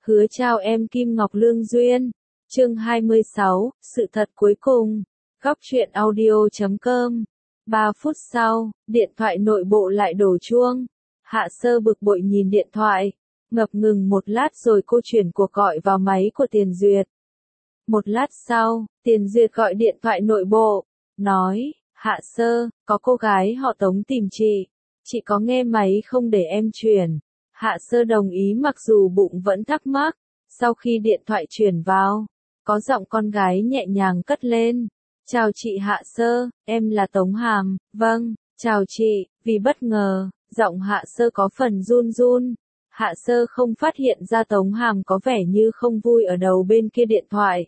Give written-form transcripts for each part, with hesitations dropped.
Hứa chào em Kim Ngọc Lương Duyên. Chương 26, sự thật cuối cùng. Góc truyện audio.com. 3 phút sau, điện thoại nội bộ lại đổ chuông. Hạ Sơ bực bội nhìn điện thoại. Ngập ngừng một lát rồi cô chuyển cuộc gọi vào máy của Tiền Duyệt. Một lát sau, Tiền Duyệt gọi điện thoại nội bộ. Nói, Hạ Sơ, có cô gái họ Tống tìm chị. Chị có nghe máy không để em chuyển. Hạ Sơ đồng ý mặc dù bụng vẫn thắc mắc. Sau khi điện thoại chuyển vào, có giọng con gái nhẹ nhàng cất lên. Chào chị Hạ Sơ, em là Tống Hàm. Vâng, chào chị. Vì bất ngờ, giọng Hạ Sơ có phần run run. Hạ Sơ không phát hiện ra Tống Hàm có vẻ như không vui ở đầu bên kia điện thoại.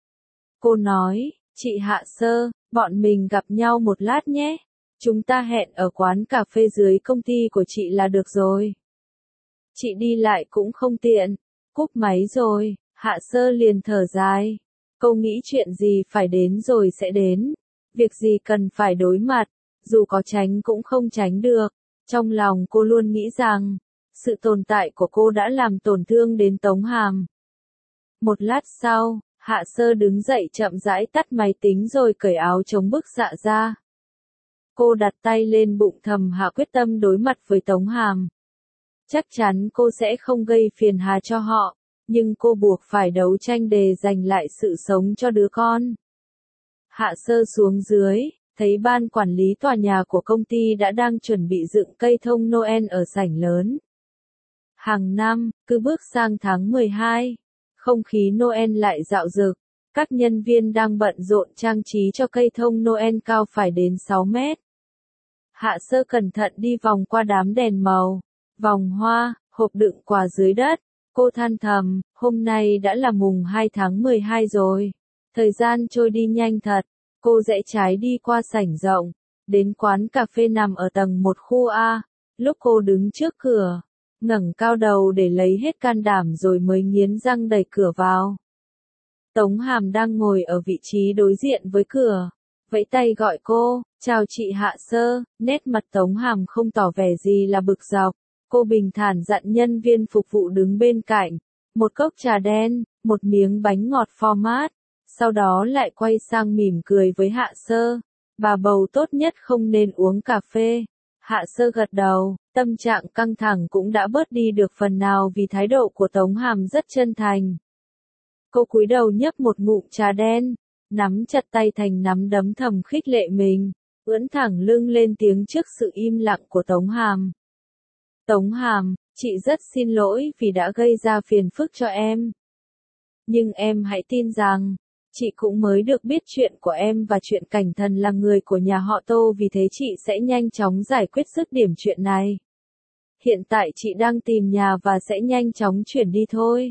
Cô nói, chị Hạ Sơ, bọn mình gặp nhau một lát nhé. Chúng ta hẹn ở quán cà phê dưới công ty của chị là được rồi. Chị đi lại cũng không tiện. Cúp máy rồi, Hạ Sơ liền thở dài. Cô nghĩ chuyện gì phải đến rồi sẽ đến. Việc gì cần phải đối mặt, dù có tránh cũng không tránh được. Trong lòng cô luôn nghĩ rằng, sự tồn tại của cô đã làm tổn thương đến Tống Hàm. Một lát sau, Hạ Sơ đứng dậy chậm rãi tắt máy tính rồi cởi áo chống bức dạ ra. Cô đặt tay lên bụng thầm hạ quyết tâm đối mặt với Tống Hàm. Chắc chắn cô sẽ không gây phiền hà cho họ, nhưng cô buộc phải đấu tranh để giành lại sự sống cho đứa con. Hạ Sơ xuống dưới, thấy ban quản lý tòa nhà của công ty đã đang chuẩn bị dựng cây thông Noel ở sảnh lớn. Hàng năm, cứ bước sang tháng 12, không khí Noel lại rạo rực. Các nhân viên đang bận rộn trang trí cho cây thông Noel cao phải đến 6 mét. Hạ Sơ cẩn thận đi vòng qua đám đèn màu, vòng hoa, hộp đựng quà dưới đất. Cô than thầm, hôm nay đã là mùng 2 tháng 12 rồi. Thời gian trôi đi nhanh thật. Cô rẽ trái đi qua sảnh rộng, đến quán cà phê nằm ở tầng 1 khu A. Lúc cô đứng trước cửa, ngẩng cao đầu để lấy hết can đảm rồi mới nghiến răng đẩy cửa vào. Tống Hàm đang ngồi ở vị trí đối diện với cửa, vẫy tay gọi cô, chào chị Hạ Sơ. Nét mặt Tống Hàm không tỏ vẻ gì là bực dọc. Cô bình thản dặn nhân viên phục vụ đứng bên cạnh, một cốc trà đen, một miếng bánh ngọt format, sau đó lại quay sang mỉm cười với Hạ Sơ. Bà bầu tốt nhất không nên uống cà phê. Hạ Sơ gật đầu, tâm trạng căng thẳng cũng đã bớt đi được phần nào vì thái độ của Tống Hàm rất chân thành. Cô cúi đầu nhấp một ngụm trà đen, nắm chặt tay thành nắm đấm thầm khích lệ mình, ưỡn thẳng lưng lên tiếng trước sự im lặng của Tống Hàm. Tống Hàm, chị rất xin lỗi vì đã gây ra phiền phức cho em. Nhưng em hãy tin rằng, chị cũng mới được biết chuyện của em và chuyện Cảnh Thần là người của nhà họ Tô, vì thế chị sẽ nhanh chóng giải quyết dứt điểm chuyện này. Hiện tại chị đang tìm nhà và sẽ nhanh chóng chuyển đi thôi.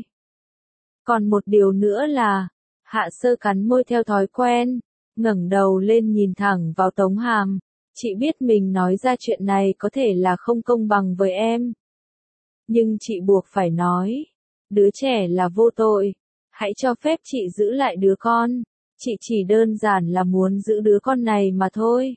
Còn một điều nữa là, Hạ Sơ cắn môi theo thói quen, ngẩng đầu lên nhìn thẳng vào Tống Hàm. Chị biết mình nói ra chuyện này có thể là không công bằng với em. Nhưng chị buộc phải nói, đứa trẻ là vô tội. Hãy cho phép chị giữ lại đứa con. Chị chỉ đơn giản là muốn giữ đứa con này mà thôi.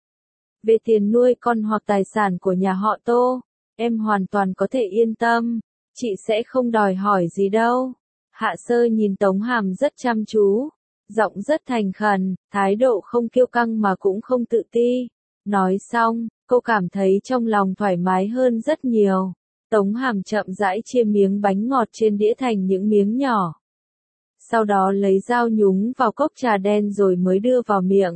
Về tiền nuôi con hoặc tài sản của nhà họ Tô, em hoàn toàn có thể yên tâm. Chị sẽ không đòi hỏi gì đâu. Hạ Sơ nhìn Tống Hàm rất chăm chú, giọng rất thành khẩn, thái độ không kiêu căng mà cũng không tự ti. Nói xong, cô cảm thấy trong lòng thoải mái hơn rất nhiều. Tống Hàm chậm rãi chia miếng bánh ngọt trên đĩa thành những miếng nhỏ. Sau đó lấy dao nhúng vào cốc trà đen rồi mới đưa vào miệng.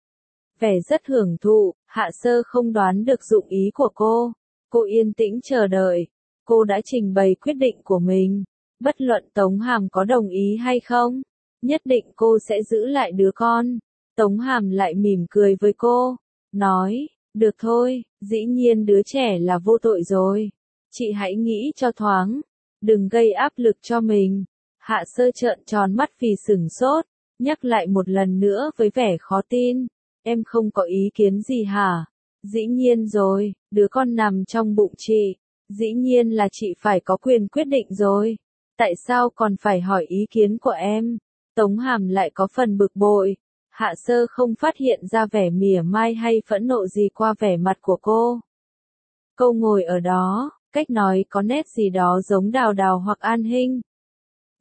Vẻ rất hưởng thụ, Hạ Sơ không đoán được dụng ý của cô. Cô yên tĩnh chờ đợi. Cô đã trình bày quyết định của mình. Bất luận Tống Hàm có đồng ý hay không, nhất định cô sẽ giữ lại đứa con. Tống Hàm lại mỉm cười với cô, nói, được thôi, dĩ nhiên đứa trẻ là vô tội rồi. Chị hãy nghĩ cho thoáng, đừng gây áp lực cho mình. Hạ Sơ trợn tròn mắt vì sửng sốt, nhắc lại một lần nữa với vẻ khó tin. Em không có ý kiến gì hả? Dĩ nhiên rồi, đứa con nằm trong bụng chị. Dĩ nhiên là chị phải có quyền quyết định rồi. Tại sao còn phải hỏi ý kiến của em? Tống Hàm lại có phần bực bội. Hạ Sơ không phát hiện ra vẻ mỉa mai hay phẫn nộ gì qua vẻ mặt của cô. Cô ngồi ở đó, cách nói có nét gì đó giống Đào Đào hoặc An Hinh.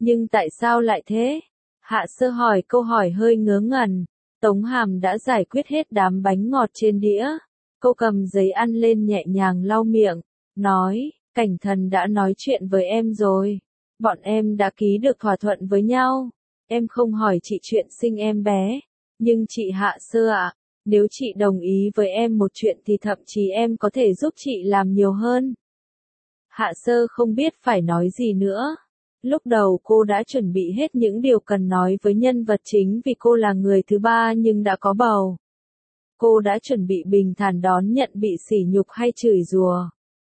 Nhưng tại sao lại thế? Hạ Sơ hỏi câu hỏi hơi ngớ ngẩn. Tống Hàm đã giải quyết hết đám bánh ngọt trên đĩa. Cô cầm giấy ăn lên nhẹ nhàng lau miệng, nói, Cảnh Thần đã nói chuyện với em rồi. Bọn em đã ký được thỏa thuận với nhau. Em không hỏi chị chuyện sinh em bé. Nhưng chị Hạ Sơ ạ, nếu chị đồng ý với em một chuyện thì thậm chí em có thể giúp chị làm nhiều hơn. Hạ Sơ không biết phải nói gì nữa. Lúc đầu cô đã chuẩn bị hết những điều cần nói với nhân vật chính vì cô là người thứ ba nhưng đã có bầu. Cô đã chuẩn bị bình thản đón nhận bị sỉ nhục hay chửi rủa.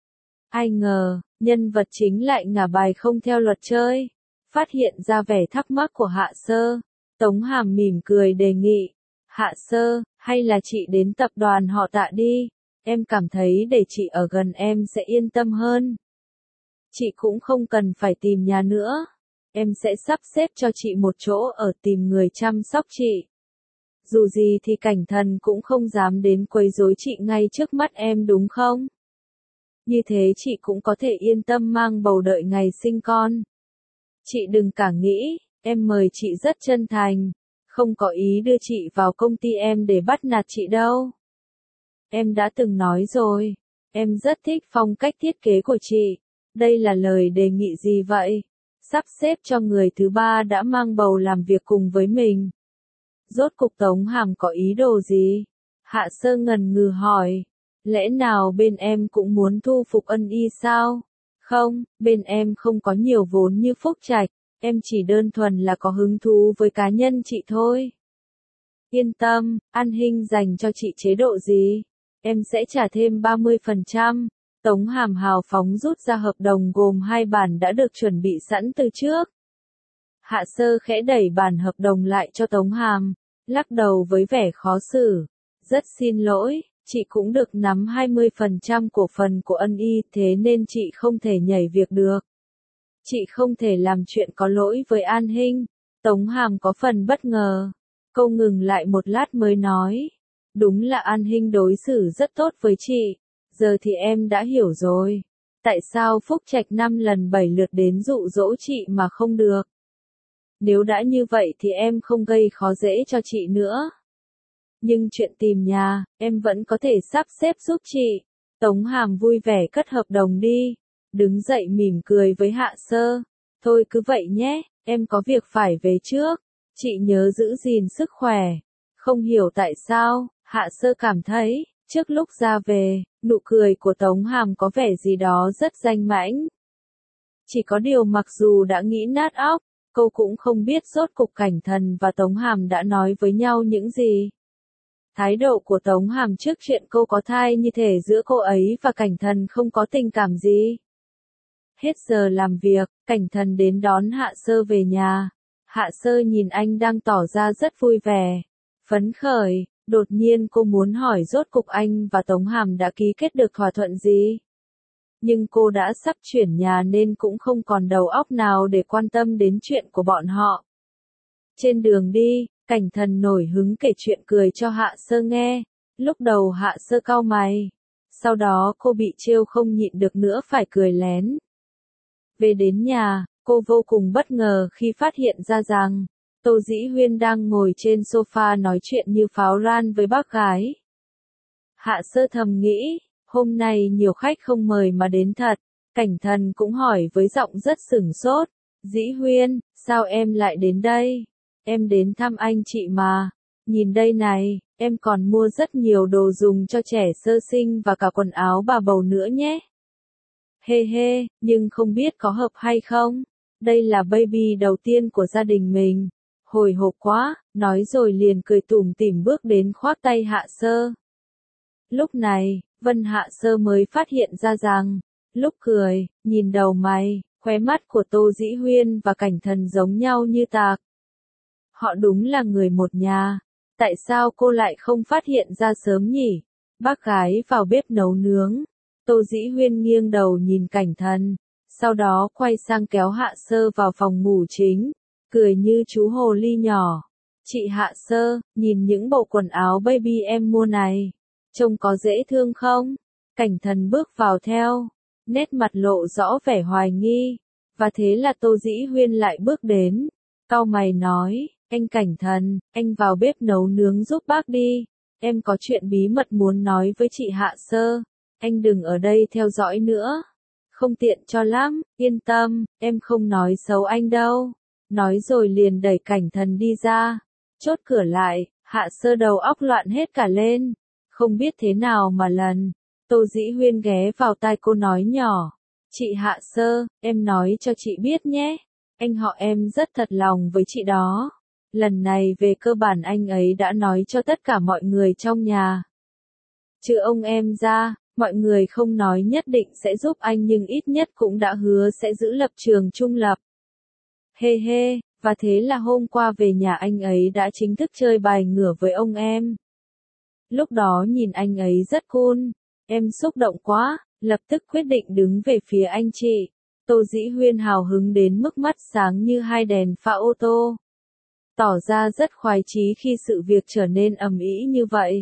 Ai ngờ, nhân vật chính lại ngả bài không theo luật chơi. Phát hiện ra vẻ thắc mắc của Hạ Sơ, Tống Hàm mỉm cười đề nghị. Hạ Sơ, hay là chị đến tập đoàn họ Tạ đi, em cảm thấy để chị ở gần em sẽ yên tâm hơn. Chị cũng không cần phải tìm nhà nữa. Em sẽ sắp xếp cho chị một chỗ ở tìm người chăm sóc chị. Dù gì thì Cảnh Thần cũng không dám đến quấy rối chị ngay trước mắt em đúng không? Như thế chị cũng có thể yên tâm mang bầu đợi ngày sinh con. Chị đừng cả nghĩ, em mời chị rất chân thành. Không có ý đưa chị vào công ty em để bắt nạt chị đâu. Em đã từng nói rồi, em rất thích phong cách thiết kế của chị. Đây là lời đề nghị gì vậy? Sắp xếp cho người thứ ba đã mang bầu làm việc cùng với mình. Rốt cục Tống Hàm có ý đồ gì? Hạ Sơ ngần ngừ hỏi. Lẽ nào bên em cũng muốn thu phục Ân Y sao? Không, bên em không có nhiều vốn như Phúc Trạch. Em chỉ đơn thuần là có hứng thú với cá nhân chị thôi. Yên tâm, An Hinh dành cho chị chế độ gì? Em sẽ trả thêm 30%. Tống Hàm hào phóng rút ra hợp đồng gồm 2 bản đã được chuẩn bị sẵn từ trước. Hạ Sơ khẽ đẩy bản hợp đồng lại cho Tống Hàm, lắc đầu với vẻ khó xử. Rất xin lỗi, chị cũng được nắm 20% cổ phần của Ân Y thế nên chị không thể nhảy việc được. Chị không thể làm chuyện có lỗi với An Hinh. Tống Hàm có phần bất ngờ. Cô ngừng lại một lát mới nói. Đúng là An Hinh đối xử rất tốt với chị. Giờ thì em đã hiểu rồi. Tại sao Phúc Trạch 5 lần 7 lượt đến dụ dỗ chị mà không được? Nếu đã như vậy thì em không gây khó dễ cho chị nữa. Nhưng chuyện tìm nhà, em vẫn có thể sắp xếp giúp chị. Tống Hàm vui vẻ cất hợp đồng đi. Đứng dậy mỉm cười với Hạ Sơ. Thôi cứ vậy nhé, em có việc phải về trước. Chị nhớ giữ gìn sức khỏe. Không hiểu tại sao, Hạ Sơ cảm thấy, trước lúc ra về, nụ cười của Tống Hàm có vẻ gì đó rất danh mãnh. Chỉ có điều mặc dù đã nghĩ nát óc, cô cũng không biết rốt cục Cảnh Thần và Tống Hàm đã nói với nhau những gì. Thái độ của Tống Hàm trước chuyện cô có thai như thể giữa cô ấy và Cảnh Thần không có tình cảm gì. Hết giờ làm việc, Cảnh Thần đến đón Hạ Sơ về nhà. Hạ Sơ nhìn anh đang tỏ ra rất vui vẻ, phấn khởi. Đột nhiên cô muốn hỏi rốt cục anh và Tống Hàm đã ký kết được thỏa thuận gì. Nhưng cô đã sắp chuyển nhà nên cũng không còn đầu óc nào để quan tâm đến chuyện của bọn họ. Trên đường đi, Cảnh Thần nổi hứng kể chuyện cười cho Hạ Sơ nghe. Lúc đầu Hạ Sơ cau mày. Sau đó cô bị trêu không nhịn được nữa phải cười lén. Về đến nhà, cô vô cùng bất ngờ khi phát hiện ra rằng Tô Dĩ Huyên đang ngồi trên sofa nói chuyện như pháo ran với bác gái. Hạ Sơ thầm nghĩ, hôm nay nhiều khách không mời mà đến thật. Cảnh Thần cũng hỏi với giọng rất sửng sốt. Dĩ Huyên, sao em lại đến đây? Em đến thăm anh chị mà. Nhìn đây này, em còn mua rất nhiều đồ dùng cho trẻ sơ sinh và cả quần áo bà bầu nữa nhé. Hê hê, nhưng không biết có hợp hay không? Đây là baby đầu tiên của gia đình mình. Hồi hộp quá, nói rồi liền cười tủm tỉm bước đến khoác tay Hạ Sơ. Lúc này, Vân Hạ Sơ mới phát hiện ra rằng, lúc cười, nhìn đầu mày, khóe mắt của Tô Dĩ Huyên và Cảnh Thần giống nhau như tạc. Họ đúng là người một nhà. Tại sao cô lại không phát hiện ra sớm nhỉ? Bác gái vào bếp nấu nướng. Tô Dĩ Huyên nghiêng đầu nhìn Cảnh Thần, sau đó quay sang kéo Hạ Sơ vào phòng ngủ chính, cười như chú hồ ly nhỏ. Chị Hạ Sơ, nhìn những bộ quần áo baby em mua này, trông có dễ thương không? Cảnh Thần bước vào theo, nét mặt lộ rõ vẻ hoài nghi. Và thế là Tô Dĩ Huyên lại bước đến, cau mày nói, anh Cảnh Thần, anh vào bếp nấu nướng giúp bác đi, em có chuyện bí mật muốn nói với chị Hạ Sơ, anh đừng ở đây theo dõi nữa. Không tiện cho lắm, yên tâm, em không nói xấu anh đâu. Nói rồi liền đẩy Cảnh Thần đi ra, chốt cửa lại, Hạ Sơ đầu óc loạn hết cả lên, không biết thế nào mà lần. Tô Dĩ Huyên ghé vào tai cô nói nhỏ, chị Hạ Sơ, em nói cho chị biết nhé, anh họ em rất thật lòng với chị đó. Lần này về cơ bản anh ấy đã nói cho tất cả mọi người trong nhà. Trừ ông em ra, mọi người không nói nhất định sẽ giúp anh nhưng ít nhất cũng đã hứa sẽ giữ lập trường trung lập. Hê hê, và thế là hôm qua về nhà anh ấy đã chính thức chơi bài ngửa với ông em. Lúc đó nhìn anh ấy rất cool, em xúc động quá, lập tức quyết định đứng về phía anh chị. Tô Dĩ Huyên hào hứng đến mức mắt sáng như hai đèn pha ô tô. Tỏ ra rất khoái chí khi sự việc trở nên ầm ĩ như vậy.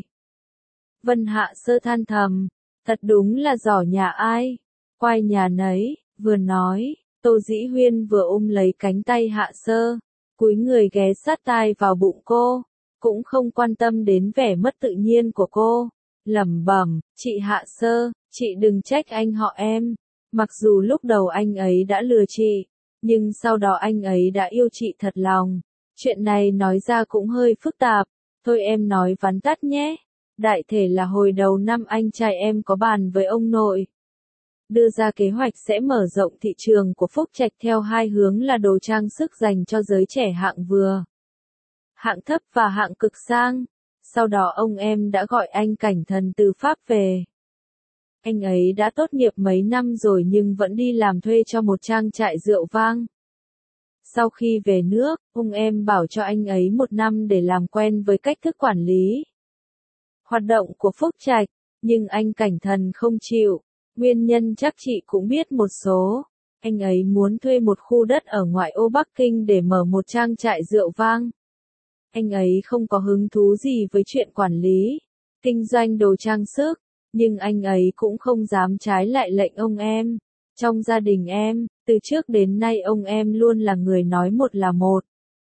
Vân Hạ Sơ than thầm, thật đúng là giỏi nhà ai, quay nhà nấy, vừa nói, Tô Dĩ Huyên vừa ôm lấy cánh tay Hạ Sơ, cúi người ghé sát tai vào bụng cô, cũng không quan tâm đến vẻ mất tự nhiên của cô, lẩm bẩm, chị Hạ Sơ, chị đừng trách anh họ em, mặc dù lúc đầu anh ấy đã lừa chị, nhưng sau đó anh ấy đã yêu chị thật lòng, chuyện này nói ra cũng hơi phức tạp, thôi em nói vắn tắt nhé. Đại thể là hồi đầu năm anh trai em có bàn với ông nội, đưa ra kế hoạch sẽ mở rộng thị trường của Phúc Trạch theo hai hướng là đồ trang sức dành cho giới trẻ hạng vừa, hạng thấp và hạng cực sang. Sau đó ông em đã gọi anh Cảnh Thần từ Pháp về. Anh ấy đã tốt nghiệp mấy năm rồi nhưng vẫn đi làm thuê cho một trang trại rượu vang. Sau khi về nước, ông em bảo cho anh ấy 1 năm để làm quen với cách thức quản lý hoạt động của Phúc Trạch, nhưng anh Cảnh Thần không chịu. Nguyên nhân chắc chị cũng biết một số. Anh ấy muốn thuê một khu đất ở ngoại ô Bắc Kinh để mở một trang trại rượu vang. Anh ấy không có hứng thú gì với chuyện quản lý, kinh doanh đồ trang sức, nhưng anh ấy cũng không dám trái lại lệnh ông em. Trong gia đình em, từ trước đến nay ông em luôn là người nói một là một,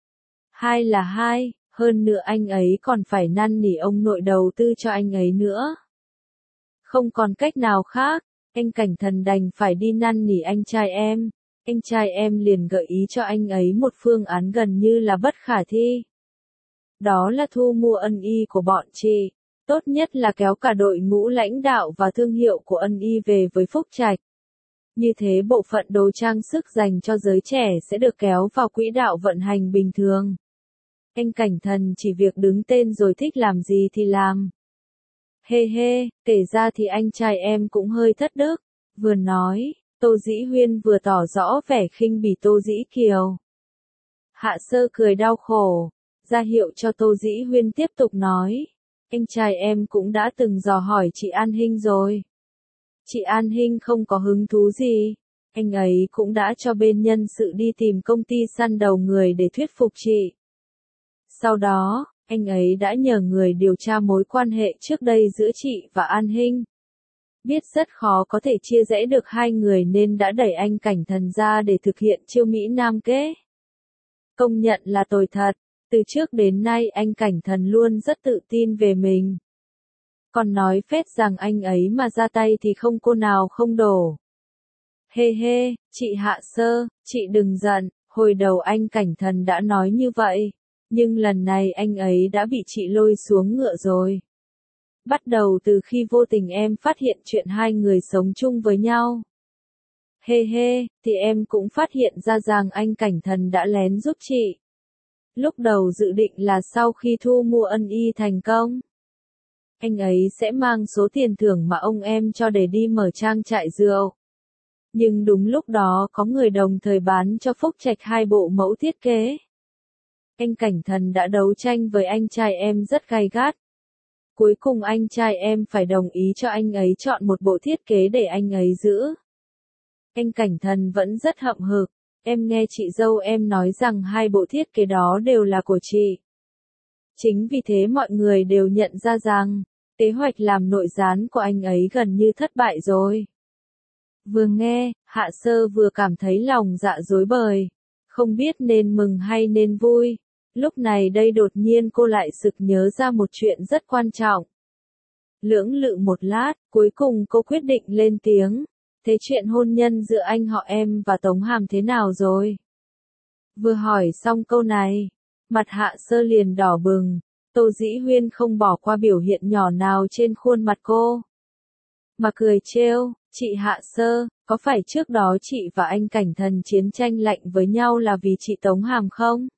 hai là hai. Hơn nữa anh ấy còn phải năn nỉ ông nội đầu tư cho anh ấy nữa. Không còn cách nào khác, anh Cảnh Thần đành phải đi năn nỉ anh trai em. Anh trai em liền gợi ý cho anh ấy một phương án gần như là bất khả thi. Đó là thu mua ân y của bọn chị. Tốt nhất là kéo cả đội ngũ lãnh đạo và thương hiệu của ân y về với Phúc Trạch. Như thế bộ phận đồ trang sức dành cho giới trẻ sẽ được kéo vào quỹ đạo vận hành bình thường. Anh Cảnh Thần chỉ việc đứng tên rồi thích làm gì thì làm. Hê hê, kể ra thì anh trai em cũng hơi thất đức. Vừa nói, Tô Dĩ Huyên vừa tỏ rõ vẻ khinh bỉ Tô Dĩ Kiều. Hạ Sơ cười đau khổ, ra hiệu cho Tô Dĩ Huyên tiếp tục nói. Anh trai em cũng đã từng dò hỏi chị An Hinh rồi. Chị An Hinh không có hứng thú gì. Anh ấy cũng đã cho bên nhân sự đi tìm công ty săn đầu người để thuyết phục chị. Sau đó, anh ấy đã nhờ người điều tra mối quan hệ trước đây giữa chị và An Hinh. Biết rất khó có thể chia rẽ được hai người nên đã đẩy anh Cảnh Thần ra để thực hiện chiêu Mỹ Nam kế. Công nhận là tồi thật, từ trước đến nay anh Cảnh Thần luôn rất tự tin về mình. Còn nói phết rằng anh ấy mà ra tay thì không cô nào không đổ. Hê hê, chị Hạ Sơ, chị đừng giận, hồi đầu anh Cảnh Thần đã nói như vậy. Nhưng lần này anh ấy đã bị chị lôi xuống ngựa rồi. Bắt đầu từ khi vô tình em phát hiện chuyện hai người sống chung với nhau. Hê hê, thì em cũng phát hiện ra rằng anh Cảnh Thần đã lén giúp chị. Lúc đầu dự định là sau khi thu mua ân y thành công, anh ấy sẽ mang số tiền thưởng mà ông em cho để đi mở trang trại rượu. Nhưng đúng lúc đó có người đồng thời bán cho Phúc Trạch 2 bộ mẫu thiết kế. Anh Cảnh Thần đã đấu tranh với anh trai em rất gay gắt. Cuối cùng anh trai em phải đồng ý cho anh ấy chọn một bộ thiết kế để anh ấy giữ. Anh Cảnh Thần vẫn rất hậm hực. Em nghe chị dâu em nói rằng 2 bộ thiết kế đó đều là của chị. Chính vì thế mọi người đều nhận ra rằng, kế hoạch làm nội gián của anh ấy gần như thất bại rồi. Vừa nghe, Hạ Sơ vừa cảm thấy lòng dạ rối bời, không biết nên mừng hay nên vui. Lúc này đây đột nhiên cô lại sực nhớ ra một chuyện rất quan trọng. Lưỡng lự một lát, cuối cùng cô quyết định lên tiếng. Thế chuyện hôn nhân giữa anh họ em và Tống Hàm thế nào rồi? Vừa hỏi xong câu này, mặt Hạ Sơ liền đỏ bừng. Tô Dĩ Huyên không bỏ qua biểu hiện nhỏ nào trên khuôn mặt cô, mà cười trêu, chị Hạ Sơ, có phải trước đó chị và anh Cảnh Thần chiến tranh lạnh với nhau là vì chị Tống Hàm không?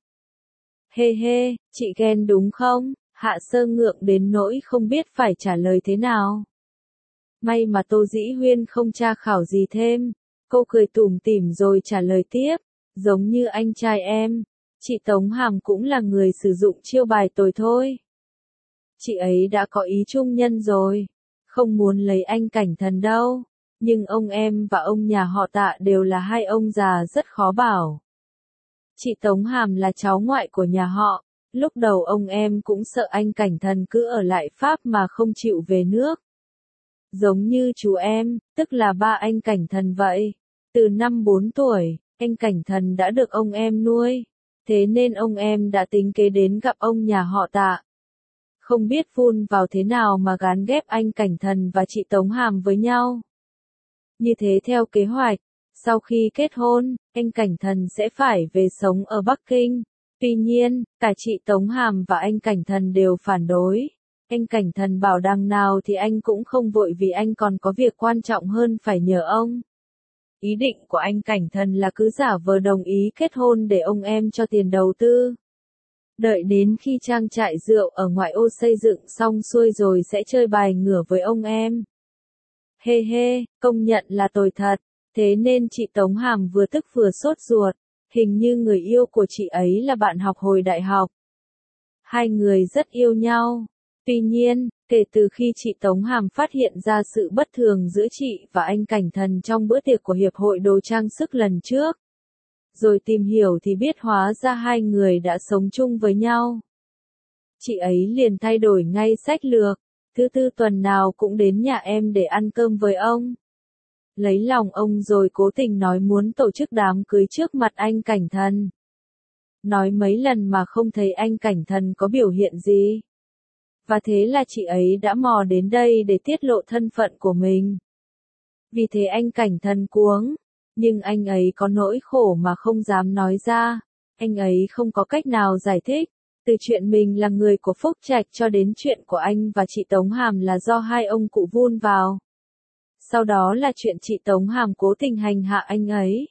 Hê hê, chị ghen đúng không? Hạ Sơ ngượng đến nỗi không biết phải trả lời thế nào. May mà Tô Dĩ Huyên không tra khảo gì thêm, cô cười tủm tỉm rồi trả lời tiếp, giống như anh trai em, chị Tống Hàm cũng là người sử dụng chiêu bài tồi thôi. Chị ấy đã có ý chung nhân rồi, không muốn lấy anh Cảnh Thần đâu, nhưng ông em và ông nhà họ Tạ đều là hai ông già rất khó bảo. Chị Tống Hàm là cháu ngoại của nhà họ, lúc đầu ông em cũng sợ anh Cảnh Thần cứ ở lại Pháp mà không chịu về nước. Giống như chú em, tức là ba anh Cảnh Thần vậy. Từ năm 4 tuổi, anh Cảnh Thần đã được ông em nuôi. Thế nên ông em đã tính kế đến gặp ông nhà họ Tạ. Không biết vun vào thế nào mà gán ghép anh Cảnh Thần và chị Tống Hàm với nhau. Như thế theo kế hoạch, sau khi kết hôn, anh Cảnh Thần sẽ phải về sống ở Bắc Kinh. Tuy nhiên, cả chị Tống Hàm và anh Cảnh Thần đều phản đối. Anh Cảnh Thần bảo đằng nào thì anh cũng không vội vì anh còn có việc quan trọng hơn phải nhờ ông. Ý định của anh Cảnh Thần là cứ giả vờ đồng ý kết hôn để ông em cho tiền đầu tư. Đợi đến khi trang trại rượu ở ngoại ô xây dựng xong xuôi rồi sẽ chơi bài ngửa với ông em. Hê hê, công nhận là tồi thật. Thế nên chị Tống Hàm vừa tức vừa sốt ruột. Hình như người yêu của chị ấy là bạn học hồi đại học. Hai người rất yêu nhau. Tuy nhiên, kể từ khi chị Tống Hàm phát hiện ra sự bất thường giữa chị và anh Cảnh Thần trong bữa tiệc của Hiệp hội Đồ trang sức lần trước, rồi tìm hiểu thì biết hóa ra hai người đã sống chung với nhau. Chị ấy liền thay đổi ngay sách lược, thứ tư tuần nào cũng đến nhà em để ăn cơm với ông. Lấy lòng ông rồi cố tình nói muốn tổ chức đám cưới trước mặt anh Cảnh Thần. Nói mấy lần mà không thấy anh Cảnh Thần có biểu hiện gì. Và thế là chị ấy đã mò đến đây để tiết lộ thân phận của mình. Vì thế anh Cảnh Thần cuống, nhưng anh ấy có nỗi khổ mà không dám nói ra. Anh ấy không có cách nào giải thích, từ chuyện mình là người của Phúc Trạch cho đến chuyện của anh và chị Tống Hàm là do hai ông cụ vun vào. Sau đó là chuyện chị Tống Hàm cố tình hành hạ anh ấy.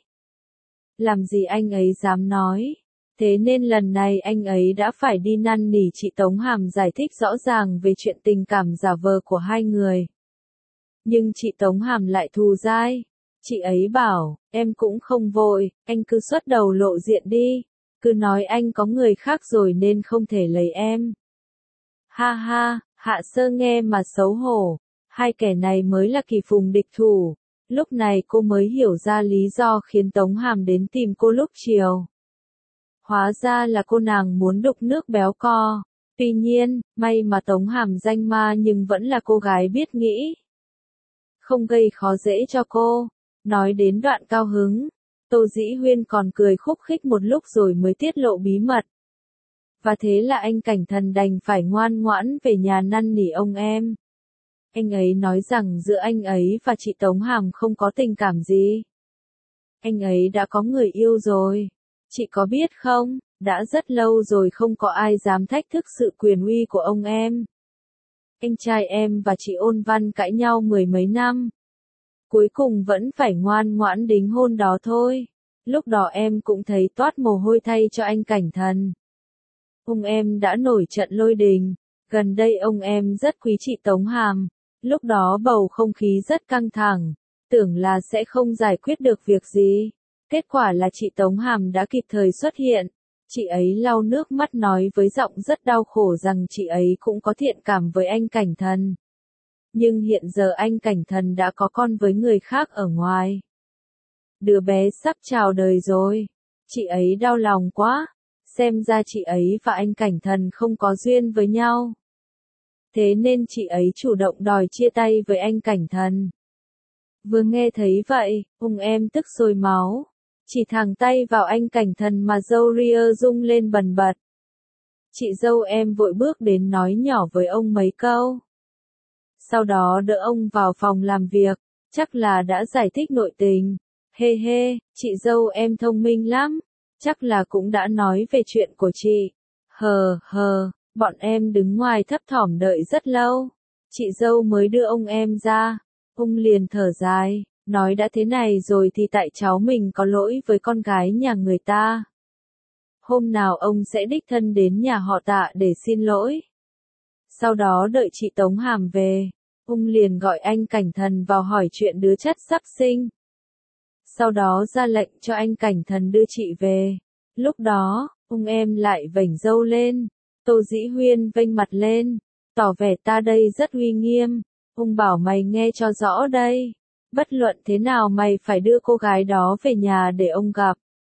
Làm gì anh ấy dám nói. Thế nên lần này anh ấy đã phải đi năn nỉ chị Tống Hàm giải thích rõ ràng về chuyện tình cảm giả vờ của hai người. Nhưng chị Tống Hàm lại thù dai. Chị ấy bảo, em cũng không vội, anh cứ xuất đầu lộ diện đi. Cứ nói anh có người khác rồi nên không thể lấy em. Ha ha, Hạ Sơ nghe mà xấu hổ. Hai kẻ này mới là kỳ phùng địch thủ. Lúc này cô mới hiểu ra lý do khiến Tống Hàm đến tìm cô lúc chiều. Hóa ra là cô nàng muốn đục nước béo co. Tuy nhiên, may mà Tống Hàm danh ma nhưng vẫn là cô gái biết nghĩ. Không gây khó dễ cho cô. Nói đến đoạn cao hứng, Tô Dĩ Huyên còn cười khúc khích một lúc rồi mới tiết lộ bí mật. Và thế là anh Cảnh Thần đành phải ngoan ngoãn về nhà năn nỉ ông em. Anh ấy nói rằng giữa anh ấy và chị Tống Hàm không có tình cảm gì. Anh ấy đã có người yêu rồi. Chị có biết không, đã rất lâu rồi không có ai dám thách thức sự quyền uy của ông em. Anh trai em và chị Ôn Văn cãi nhau mười mấy năm. Cuối cùng vẫn phải ngoan ngoãn đính hôn đó thôi. Lúc đó em cũng thấy toát mồ hôi thay cho anh Cảnh Thần. Ông em đã nổi trận lôi đình. Gần đây ông em rất quý chị Tống Hàm. Lúc đó bầu không khí rất căng thẳng. Tưởng là sẽ không giải quyết được việc gì. Kết quả là chị Tống Hàm đã kịp thời xuất hiện. Chị ấy lau nước mắt nói với giọng rất đau khổ rằng chị ấy cũng có thiện cảm với anh Cảnh Thần. Nhưng hiện giờ anh Cảnh Thần đã có con với người khác ở ngoài. Đứa bé sắp chào đời rồi. Chị ấy đau lòng quá. Xem ra chị ấy và anh Cảnh Thần không có duyên với nhau. Thế nên chị ấy chủ động đòi chia tay với anh Cảnh Thần. Vừa nghe thấy vậy, ông em tức sôi máu. Chỉ thẳng tay vào anh Cảnh Thần mà dâu ria rung lên bần bật. Chị dâu em vội bước đến nói nhỏ với ông mấy câu. Sau đó đỡ ông vào phòng làm việc, chắc là đã giải thích nội tình. Hê hê, chị dâu em thông minh lắm, chắc là cũng đã nói về chuyện của chị. Hờ, bọn em đứng ngoài thấp thỏm đợi rất lâu. Chị dâu mới đưa ông em ra, ông liền thở dài, nói đã thế này rồi thì tại cháu mình có lỗi với con gái nhà người ta. Hôm nào ông sẽ đích thân đến nhà họ Tạ để xin lỗi. Sau đó đợi chị Tống Hàm về, ông liền gọi anh Cảnh Thần vào hỏi chuyện đứa chất sắp sinh. Sau đó ra lệnh cho anh Cảnh Thần đưa chị về. Lúc đó, ông em lại vểnh râu lên. Tô Dĩ Huyên vênh mặt lên, tỏ vẻ ta đây rất uy nghiêm. Ông bảo mày nghe cho rõ đây. Bất luận thế nào mày phải đưa cô gái đó về nhà để ông gặp.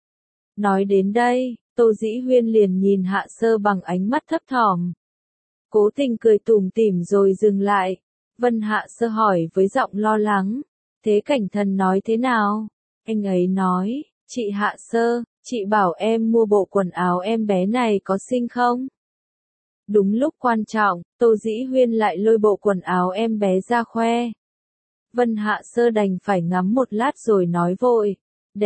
Nói đến đây, Tô Dĩ Huyên liền nhìn Hạ Sơ bằng ánh mắt thấp thỏm. Cố Tình cười tủm tỉm rồi dừng lại. Vân Hạ Sơ hỏi với giọng lo lắng. Thế Cảnh Thần nói thế nào? Anh ấy nói, chị Hạ Sơ, chị bảo em mua bộ quần áo em bé này có xinh không? Đúng lúc quan trọng, Tô Dĩ Huyên lại lôi bộ quần áo em bé ra khoe. Vân Hạ Sơ đành phải ngắm một lát rồi nói vội.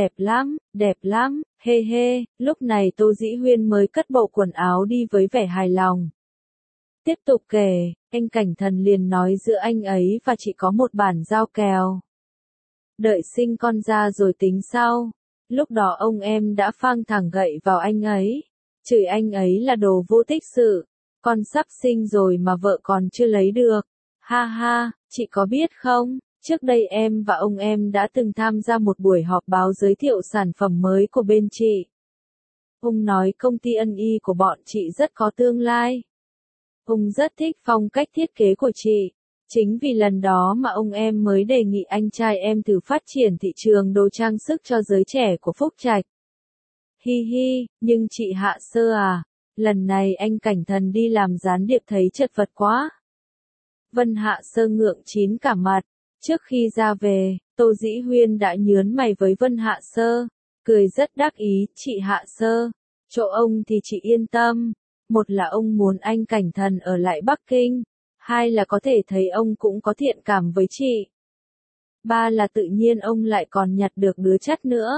Đẹp lắm, hê hê, lúc này Tô Dĩ Huyên mới cất bộ quần áo đi với vẻ hài lòng. Tiếp tục kể, anh Cảnh Thần liền nói giữa anh ấy và chị có một bản giao kèo. Đợi sinh con ra rồi tính sau. Lúc đó ông em đã phang thẳng gậy vào anh ấy. Chửi anh ấy là đồ vô tích sự. Con sắp sinh rồi mà vợ còn chưa lấy được. Ha ha, chị có biết không? Trước đây em và ông em đã từng tham gia một buổi họp báo giới thiệu sản phẩm mới của bên chị. Ông nói công ty Ân Y của bọn chị rất có tương lai. Ông rất thích phong cách thiết kế của chị. Chính vì lần đó mà ông em mới đề nghị anh trai em thử phát triển thị trường đồ trang sức cho giới trẻ của Phúc Trạch. Hi hi, nhưng chị Hạ Sơ à, lần này anh Cảnh Thần đi làm gián điệp thấy chật vật quá. Vân Hạ Sơ ngượng chín cả mặt. Trước khi ra về, Tô Dĩ Huyên đã nhớn mày với Vân Hạ Sơ, cười rất đắc ý, chị Hạ Sơ, chỗ ông thì chị yên tâm, một là ông muốn anh Cảnh Thần ở lại Bắc Kinh, hai là có thể thấy ông cũng có thiện cảm với chị, ba là tự nhiên ông lại còn nhặt được đứa chắt nữa.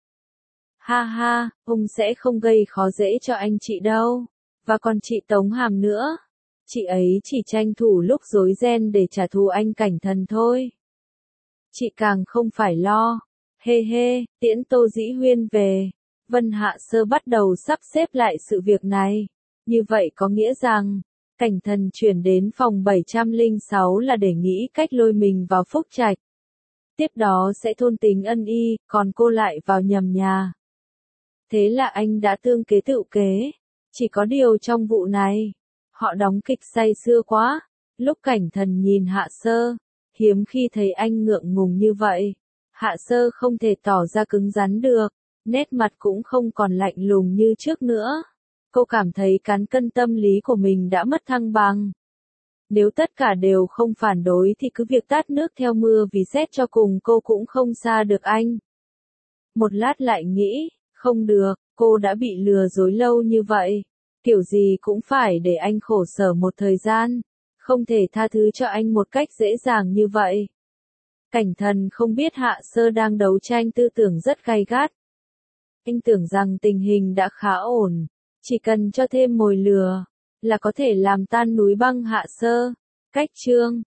Ha ha, ông sẽ không gây khó dễ cho anh chị đâu, và còn chị Tống Hàm nữa. Chị ấy chỉ tranh thủ lúc rối ren để trả thù anh Cảnh Thần thôi. Chị càng không phải lo. Hê hê, tiễn Tô Dĩ Huyên về. Vân Hạ Sơ bắt đầu sắp xếp lại sự việc này. Như vậy có nghĩa rằng, Cảnh Thần chuyển đến phòng 706 là để nghĩ cách lôi mình vào Phúc Trạch. Tiếp đó sẽ thôn tính Ân Y, còn cô lại vào nhầm nhà. Thế là anh đã tương kế tựu kế. Chỉ có điều trong vụ này, họ đóng kịch say sưa quá. Lúc Cảnh Thần nhìn Hạ Sơ, hiếm khi thấy anh ngượng ngùng như vậy. Hạ Sơ không thể tỏ ra cứng rắn được, nét mặt cũng không còn lạnh lùng như trước nữa. Cô cảm thấy cán cân tâm lý của mình đã mất thăng bằng. Nếu tất cả đều không phản đối thì cứ việc tát nước theo mưa vì xét cho cùng cô cũng không xa được anh. Một lát lại nghĩ, không được, cô đã bị lừa dối lâu như vậy. Kiểu gì cũng phải để anh khổ sở một thời gian. Không thể tha thứ cho anh một cách dễ dàng như vậy. Cảnh Thần không biết Hạ Sơ đang đấu tranh tư tưởng rất gay gắt. Anh tưởng rằng tình hình đã khá ổn, chỉ cần cho thêm mồi lừa, là có thể làm tan núi băng Hạ Sơ. Cách chương